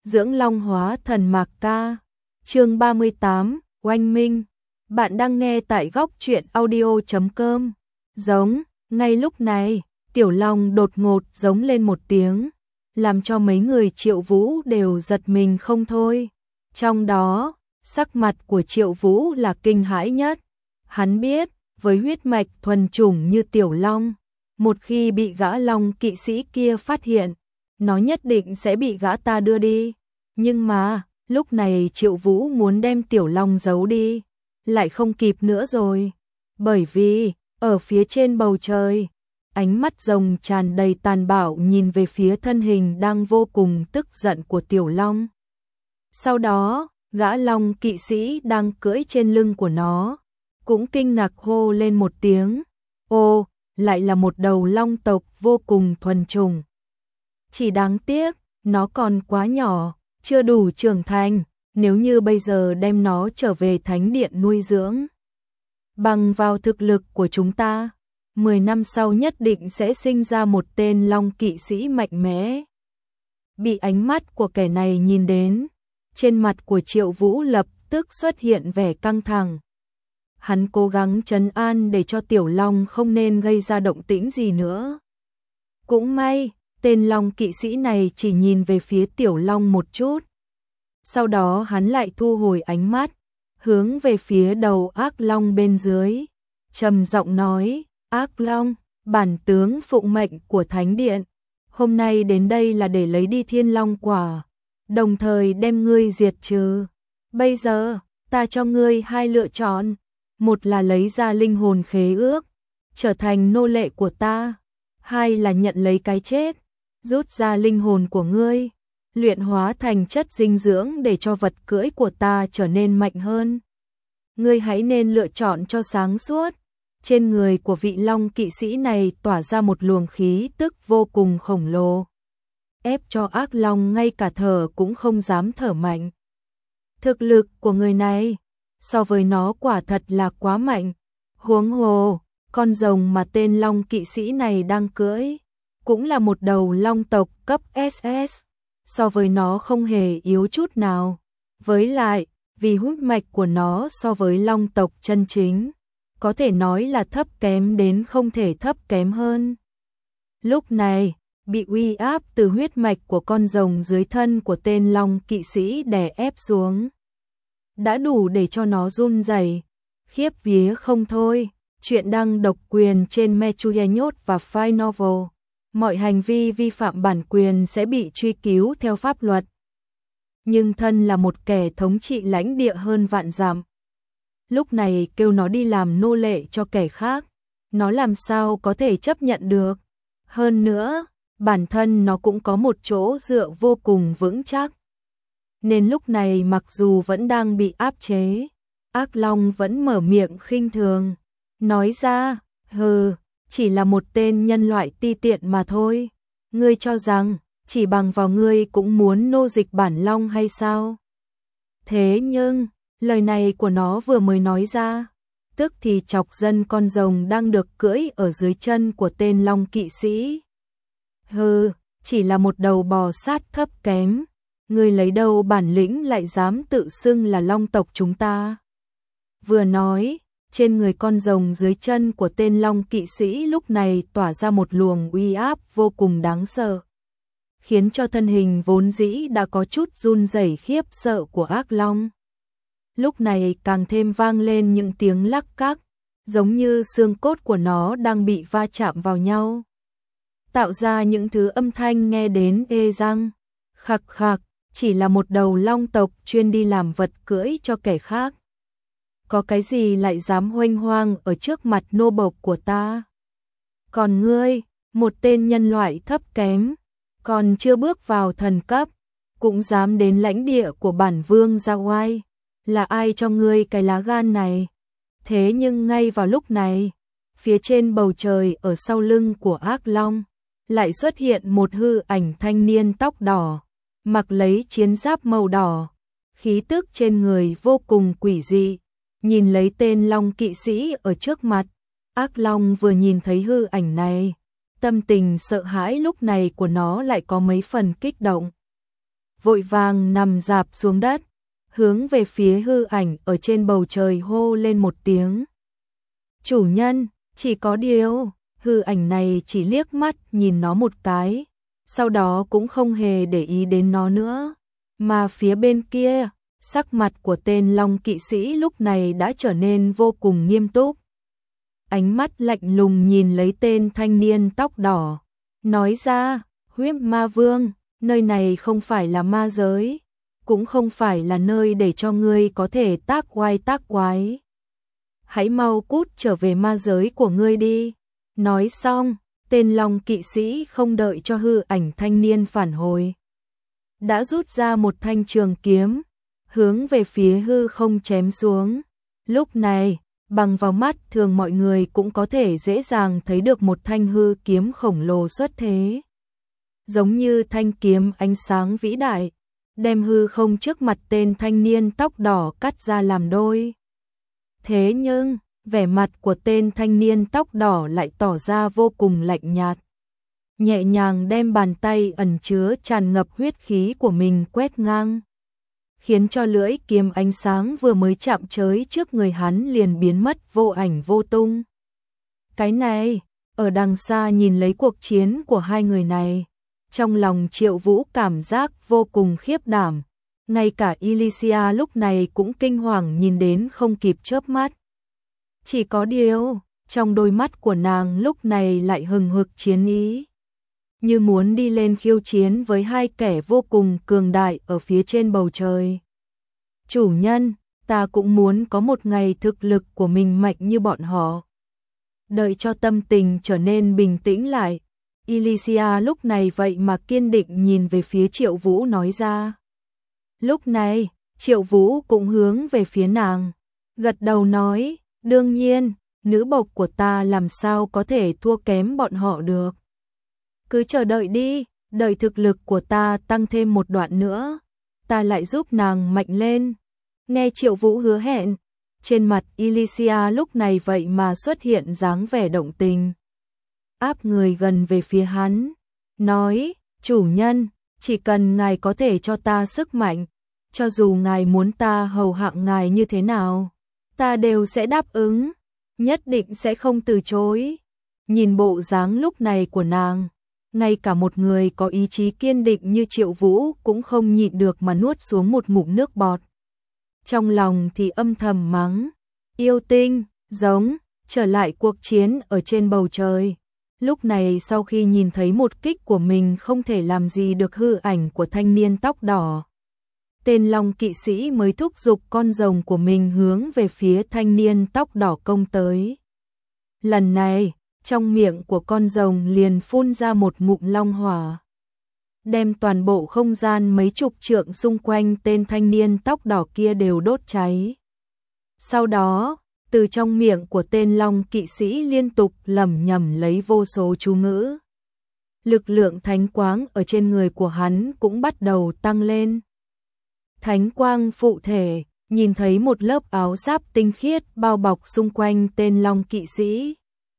dưỡng long hóa thần mạc ca. Chương 38, oanh minh. Bạn đang nghe tại góc truyện audio.com. Giống, ngay lúc này, Tiểu Long đột ngột giống lên một tiếng, làm cho mấy người Triệu Vũ đều giật mình không thôi. Trong đó, sắc mặt của Triệu Vũ là kinh hãi nhất. Hắn biết, với huyết mạch thuần chủng như Tiểu Long, một khi bị gã Long kỵ sĩ kia phát hiện, nó nhất định sẽ bị gã ta đưa đi. Nhưng mà, lúc này Triệu Vũ muốn đem Tiểu Long giấu đi, lại không kịp nữa rồi. Bởi vì, ở phía trên bầu trời, ánh mắt rồng tràn đầy tàn bạo nhìn về phía thân hình đang vô cùng tức giận của Tiểu Long. Sau đó, gã Long kỵ sĩ đang cưỡi trên lưng của nó, cũng kinh ngạc hô lên một tiếng. Ô, lại là một đầu long tộc vô cùng thuần chủng. Chỉ đáng tiếc, nó còn quá nhỏ, chưa đủ trưởng thành, nếu như bây giờ đem nó trở về thánh điện nuôi dưỡng. Bằng vào thực lực của chúng ta, 10 năm sau nhất định sẽ sinh ra một tên long kỵ sĩ mạnh mẽ. Bị ánh mắt của kẻ này nhìn đến, trên mặt của Triệu Vũ lập tức xuất hiện vẻ căng thẳng. Hắn cố gắng trấn an để cho Tiểu Long không nên gây ra động tĩnh gì nữa. Cũng may, tên Long kỵ sĩ này chỉ nhìn về phía Tiểu Long một chút. Sau đó hắn lại thu hồi ánh mắt, hướng về phía đầu ác long bên dưới. Trầm giọng nói, ác long, bản tướng phụng mệnh của Thánh Điện. Hôm nay đến đây là để lấy đi Thiên Long quả, đồng thời đem ngươi diệt trừ. Bây giờ, ta cho ngươi hai lựa chọn. Một là lấy ra linh hồn khế ước, trở thành nô lệ của ta. Hai là nhận lấy cái chết, rút ra linh hồn của ngươi, luyện hóa thành chất dinh dưỡng để cho vật cưỡi của ta trở nên mạnh hơn. Ngươi hãy nên lựa chọn cho sáng suốt. Trên người của vị Long kỵ sĩ này tỏa ra một luồng khí tức vô cùng khổng lồ, ép cho ác long ngay cả thở cũng không dám thở mạnh. Thực lực của người này so với nó quả thật là quá mạnh. Huống hồ, con rồng mà tên Long kỵ sĩ này đang cưỡi cũng là một đầu long tộc cấp SS, so với nó không hề yếu chút nào. Với lại, vì huyết mạch của nó so với long tộc chân chính, có thể nói là thấp kém đến không thể thấp kém hơn. Lúc này, bị uy áp từ huyết mạch của con rồng dưới thân của tên Long kỵ sĩ đè ép xuống, đã đủ để cho nó run rẩy, khiếp vía không thôi. Chuyện đăng độc quyền trên Mechuyenyot và File Novel. Mọi hành vi vi phạm bản quyền sẽ bị truy cứu theo pháp luật. Nhưng thân là một kẻ thống trị lãnh địa hơn vạn dặm, lúc này kêu nó đi làm nô lệ cho kẻ khác, nó làm sao có thể chấp nhận được. Hơn nữa, bản thân nó cũng có một chỗ dựa vô cùng vững chắc. Nên lúc này mặc dù vẫn đang bị áp chế, ác long vẫn mở miệng khinh thường, nói ra, hừ, chỉ là một tên nhân loại ti tiện mà thôi. Ngươi cho rằng, chỉ bằng vào ngươi cũng muốn nô dịch bản long hay sao? Thế nhưng, lời này của nó vừa mới nói ra, tức thì chọc dân con rồng đang được cưỡi ở dưới chân của tên Long kỵ sĩ. Hừ, chỉ là một đầu bò sát thấp kém. Ngươi lấy đâu bản lĩnh lại dám tự xưng là long tộc chúng ta? Vừa nói, trên người con rồng dưới chân của tên Long kỵ sĩ lúc này tỏa ra một luồng uy áp vô cùng đáng sợ, khiến cho thân hình vốn dĩ đã có chút run rẩy khiếp sợ của ác long, lúc này càng thêm vang lên những tiếng lắc cắc, giống như xương cốt của nó đang bị va chạm vào nhau, tạo ra những thứ âm thanh nghe đến ê răng. Khặc khặc, chỉ là một đầu long tộc chuyên đi làm vật cưỡi cho kẻ khác, có cái gì lại dám huênh hoang ở trước mặt nô bộc của ta? Còn ngươi, một tên nhân loại thấp kém, còn chưa bước vào thần cấp, cũng dám đến lãnh địa của bản vương ra oai, là ai cho ngươi cái lá gan này? Thế nhưng ngay vào lúc này, phía trên bầu trời ở sau lưng của ác long, lại xuất hiện một hư ảnh thanh niên tóc đỏ, mặc lấy chiến giáp màu đỏ, khí tức trên người vô cùng quỷ dị. Nhìn lấy tên Long kỵ sĩ ở trước mặt, ác long vừa nhìn thấy hư ảnh này, tâm tình sợ hãi lúc này của nó lại có mấy phần kích động. vội vàng nằm rạp xuống đất, hướng về phía hư ảnh ở trên bầu trời hô lên một tiếng. Chủ nhân, chỉ có điều, hư ảnh này chỉ liếc mắt nhìn nó một cái, sau đó cũng không hề để ý đến nó nữa, mà phía bên kia, sắc mặt của tên Long kỵ sĩ lúc này đã trở nên vô cùng nghiêm túc. Ánh mắt lạnh lùng nhìn lấy tên thanh niên tóc đỏ, nói ra, Huyết Ma Vương, nơi này không phải là ma giới, cũng không phải là nơi để cho ngươi có thể tác oai tác quái. Hãy mau cút trở về ma giới của ngươi đi. Nói xong, tên Long kỵ sĩ không đợi cho hư ảnh thanh niên phản hồi, đã rút ra một thanh trường kiếm, hướng về phía hư không chém xuống. Lúc này, bằng vào mắt thường mọi người cũng có thể dễ dàng thấy được một thanh hư kiếm khổng lồ xuất thế. Giống như thanh kiếm ánh sáng vĩ đại, đem hư không trước mặt tên thanh niên tóc đỏ cắt ra làm đôi. Thế nhưng, vẻ mặt của tên thanh niên tóc đỏ lại tỏ ra vô cùng lạnh nhạt. Nhẹ nhàng đem bàn tay ẩn chứa tràn ngập huyết khí của mình quét ngang, khiến cho lưỡi kiếm ánh sáng vừa mới chạm chới trước người hắn liền biến mất vô ảnh vô tung. Cái này, ở đằng xa nhìn lấy cuộc chiến của hai người này, trong lòng Triệu Vũ cảm giác vô cùng khiếp đảm, ngay cả Elysia lúc này cũng kinh hoàng nhìn đến không kịp chớp mắt. Chỉ có điều, trong đôi mắt của nàng lúc này lại hừng hực chiến ý, như muốn đi lên khiêu chiến với hai kẻ vô cùng cường đại ở phía trên bầu trời. Chủ nhân, ta cũng muốn có một ngày thực lực của mình mạnh như bọn họ. Đợi cho tâm tình trở nên bình tĩnh lại, Elysia lúc này vậy mà kiên định nhìn về phía Triệu Vũ nói ra. Lúc này, Triệu Vũ cũng hướng về phía nàng, gật đầu nói, đương nhiên, nữ bộc của ta làm sao có thể thua kém bọn họ được. Cứ chờ đợi đi, đợi thực lực của ta tăng thêm một đoạn nữa, ta lại giúp nàng mạnh lên. Nghe Triệu Vũ hứa hẹn, trên mặt Elysia lúc này vậy mà xuất hiện dáng vẻ động tình. Áp người gần về phía hắn, nói, chủ nhân, chỉ cần ngài có thể cho ta sức mạnh, cho dù ngài muốn ta hầu hạ ngài như thế nào, ta đều sẽ đáp ứng, nhất định sẽ không từ chối. Nhìn bộ dáng lúc này của nàng, ngay cả một người có ý chí kiên định như Triệu Vũ cũng không nhịn được mà nuốt xuống một ngụm nước bọt. Trong lòng thì âm thầm mắng, yêu tinh, giống, trở lại cuộc chiến ở trên bầu trời. Lúc này sau khi nhìn thấy một kích của mình không thể làm gì được hư ảnh của thanh niên tóc đỏ, tên Long kỵ sĩ mới thúc giục con rồng của mình hướng về phía thanh niên tóc đỏ công tới. Lần này, trong miệng của con rồng liền phun ra một ngụm long hỏa, đem toàn bộ không gian mấy chục trượng xung quanh tên thanh niên tóc đỏ kia đều đốt cháy. Sau đó, từ trong miệng của tên Long kỵ sĩ liên tục lẩm nhẩm lấy vô số chú ngữ. Lực lượng thánh quang ở trên người của hắn cũng bắt đầu tăng lên. Thánh quang phụ thể, nhìn thấy một lớp áo giáp tinh khiết bao bọc xung quanh tên Long kỵ sĩ.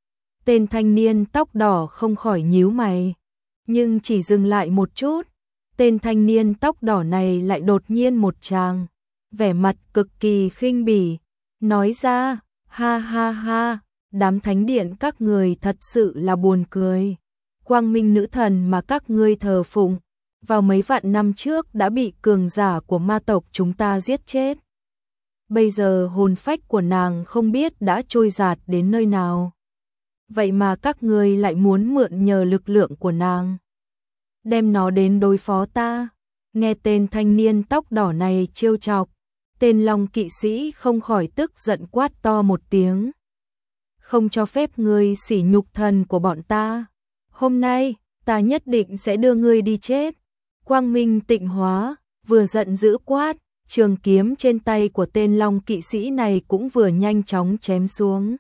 Tên thanh niên tóc đỏ không khỏi nhíu mày, nhưng chỉ dừng lại một chút, tên thanh niên tóc đỏ này lại đột nhiên một tràng, vẻ mặt cực kỳ khinh bỉ, nói ra, ha ha ha, đám thánh điện các người thật sự là buồn cười. Quang minh nữ thần mà các ngươi thờ phụng, vào mấy vạn năm trước đã bị cường giả của ma tộc chúng ta giết chết. Bây giờ hồn phách của nàng không biết đã trôi dạt đến nơi nào. Vậy mà các ngươi lại muốn mượn nhờ lực lượng của nàng, đem nó đến đối phó ta. Nghe tên thanh niên tóc đỏ này trêu chọc, tên Long kỵ sĩ không khỏi tức giận quát to một tiếng. Không cho phép ngươi sỉ nhục thần của bọn ta. Hôm nay, ta nhất định sẽ đưa ngươi đi chết. Quang minh tịnh hóa, vừa giận dữ quát, trường kiếm trên tay của tên Long kỵ sĩ này cũng vừa nhanh chóng chém xuống.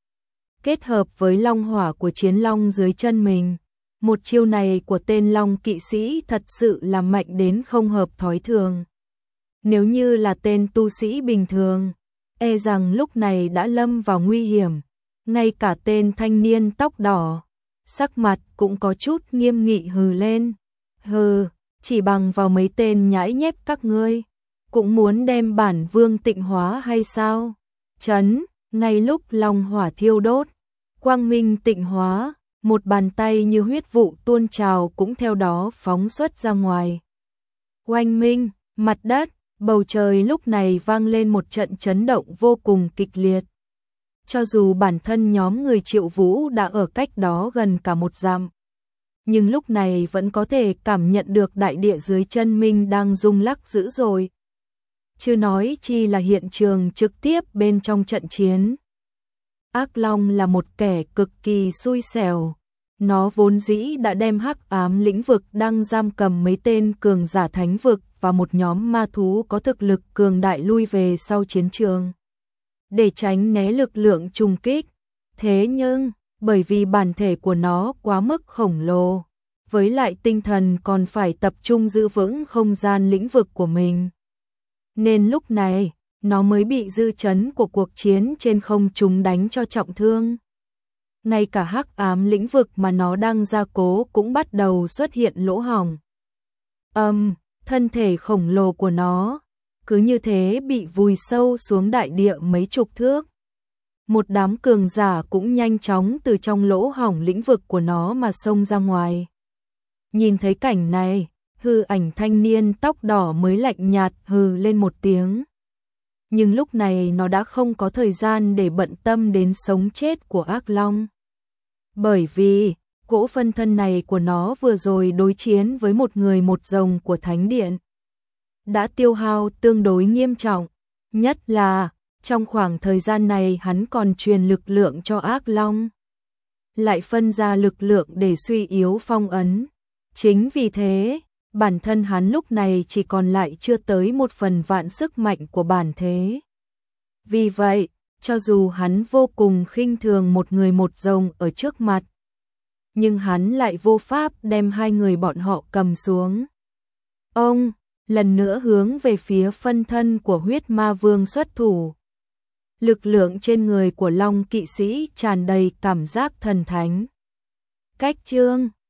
Kết hợp với long hỏa của chiến long dưới chân mình, một chiêu này của tên Long kỵ sĩ thật sự là mạnh đến không hợp thói thường. Nếu như là tên tu sĩ bình thường, e rằng lúc này đã lâm vào nguy hiểm. Ngay cả tên thanh niên tóc đỏ, sắc mặt cũng có chút nghiêm nghị hừ lên. Hừ, chỉ bằng vào mấy tên nhãi nhép các ngươi, cũng muốn đem bản vương tịnh hóa hay sao? Chấn, ngay lúc long hỏa thiêu đốt, quang minh tịnh hóa, một bàn tay như huyết vụ tuôn trào cũng theo đó phóng xuất ra ngoài. Oanh minh, mặt đất, bầu trời lúc này vang lên một trận chấn động vô cùng kịch liệt. Cho dù bản thân nhóm người Triệu Vũ đã ở cách đó gần cả một dặm, nhưng lúc này vẫn có thể cảm nhận được đại địa dưới chân mình đang rung lắc dữ dội. Chưa nói chi là hiện trường trực tiếp bên trong trận chiến. Ác Long là một kẻ cực kỳ xui xẻo. Nó vốn dĩ đã đem Hắc Ám lĩnh vực đang giam cầm mấy tên cường giả thánh vực và một nhóm ma thú có thực lực cường đại lui về sau chiến trường, để tránh né lực lượng trùng kích. Thế nhưng, bởi vì bản thể của nó quá mức khổng lồ, với lại tinh thần còn phải tập trung giữ vững không gian lĩnh vực của mình, nên lúc này, nó mới bị dư chấn của cuộc chiến trên không trung đánh cho trọng thương. Ngay cả Hắc Ám lĩnh vực mà nó đang gia cố cũng bắt đầu xuất hiện lỗ hổng. Thân thể khổng lồ của nó cứ như thế bị vùi sâu xuống đại địa mấy chục thước. Một đám cường giả cũng nhanh chóng từ trong lỗ hổng lĩnh vực của nó mà xông ra ngoài. Nhìn thấy cảnh này, hư ảnh thanh niên tóc đỏ mới lạnh nhạt hừ lên một tiếng. Nhưng lúc này nó đã không có thời gian để bận tâm đến sống chết của Ác Long. Bởi vì, cỗ phân thân này của nó vừa rồi đối chiến với một người một rồng của Thánh Điện đã tiêu hao tương đối nghiêm trọng, nhất là trong khoảng thời gian này hắn còn truyền lực lượng cho Ác Long, lại phân ra lực lượng để suy yếu phong ấn. Chính vì thế, bản thân hắn lúc này chỉ còn lại chưa tới 1/1000 sức mạnh của bản thế. Vì vậy, cho dù hắn vô cùng khinh thường một người một rồng ở trước mặt, nhưng hắn lại vô pháp đem hai người bọn họ cầm xuống. Ông lần nữa hướng về phía phân thân của huyết ma vương xuất thủ. Lực lượng trên người của Long kỵ sĩ tràn đầy cảm giác thần thánh. Cách chương